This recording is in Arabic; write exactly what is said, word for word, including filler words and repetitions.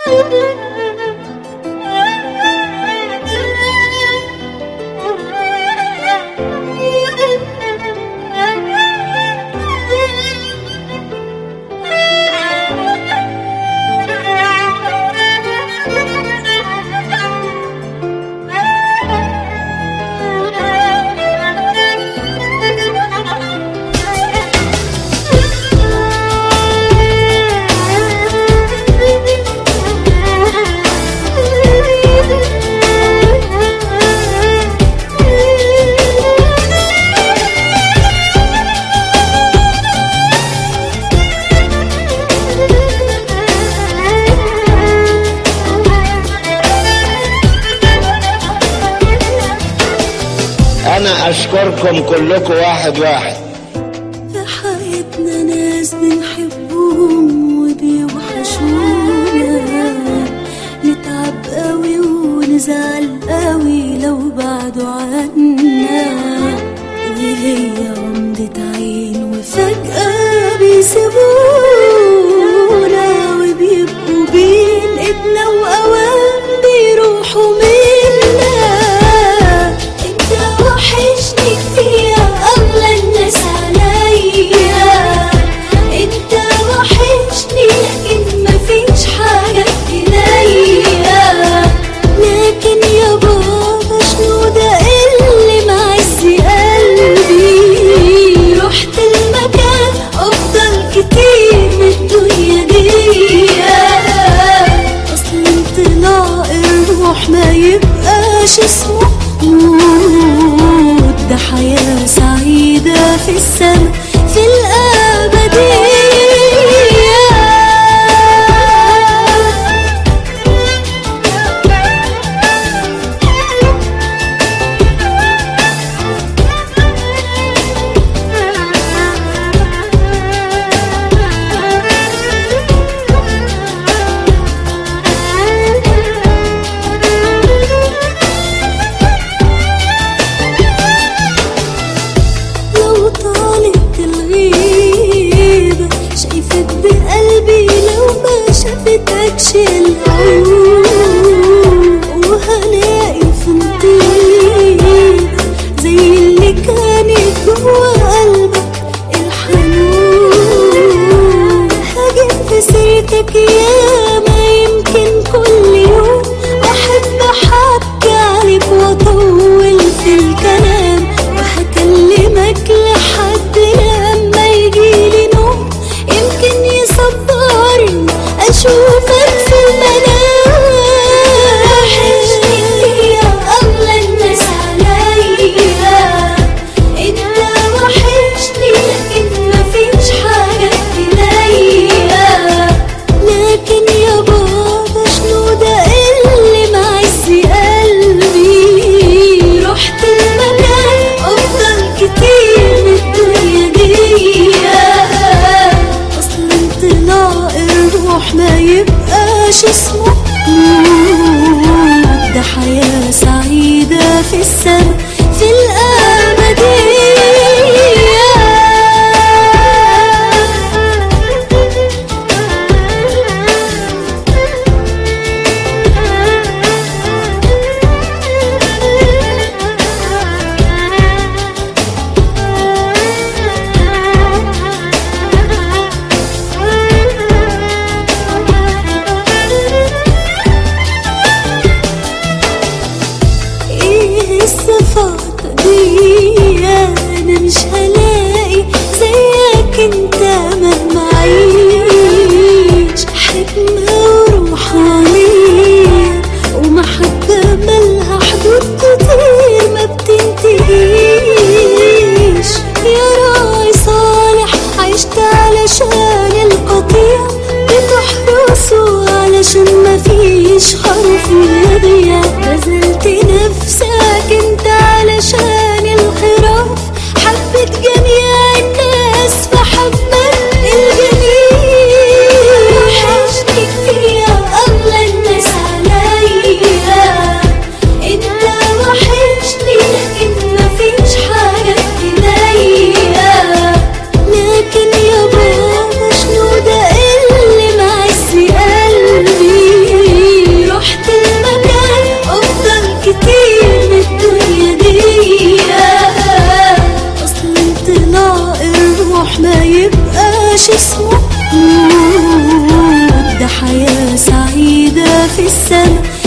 أنا أشكركم كلكم واحد واحد. في حياتنا ناس بنحبهم وبيوحشونا، نتعب قوي ونزعل قوي لو بعدوا عنا، وهي عمدة عين وفجأة بيسيبونا، وبيبقوا بين ايدنا وأوام بيروحوا منا. وحشني كتير أغلى الناس عليا، انت وحشني لكن مفيش حاجة إليا. لكن يا بابا شنو ده اللي معز قلبي، رحت المكان أفضل كتير من الدنيا دي. أصل انطلاق الروح ما يبقاش اسمه موت، ده حياة سعيدة في السماء في الأبدية. شافتكش العيون وهلاقي في نطيبك زي اللي كانت جوا قلبك الحنون. هجيب في سيرتك ياما يمكن كل يوم، واحب احكي عليك واطول في الكلام، وهكلمك لحد لما يجيلي نوم يمكن يصبرني أشوفك في المنام. وحشني كتير أغلى الناس عليا، انت وحشني لكن مفيش حاجة إليا. لكن يا بابا شنو ده اللي معز قلبي، رحت المكان أفضل كتير من الدنيا دي. أصل انطلاق الروح ما يبقاش اسمه موت، ده حياة سعيدة في السماء في الأبدية. أنا مش هلاقي زيك انت مهما عيش، حكمة وروحانية ومحبة مالها حدود كتير ما بتنتهيش. يا راعي صالح عشت علشان القطيع، بتحرسه علشان مفيش حرف يضيع. بذلت نفسك انت علشان الخراف، حبت جميع الناس فحبك الجميل. وحشني كتير أغلى الناس عليا، انت وحشني لكن مفيش حاجة إليا. لكن يا بابا شنو ده اللي معز قلبي، مش اسمه موت، ده حياة سعيدة في السما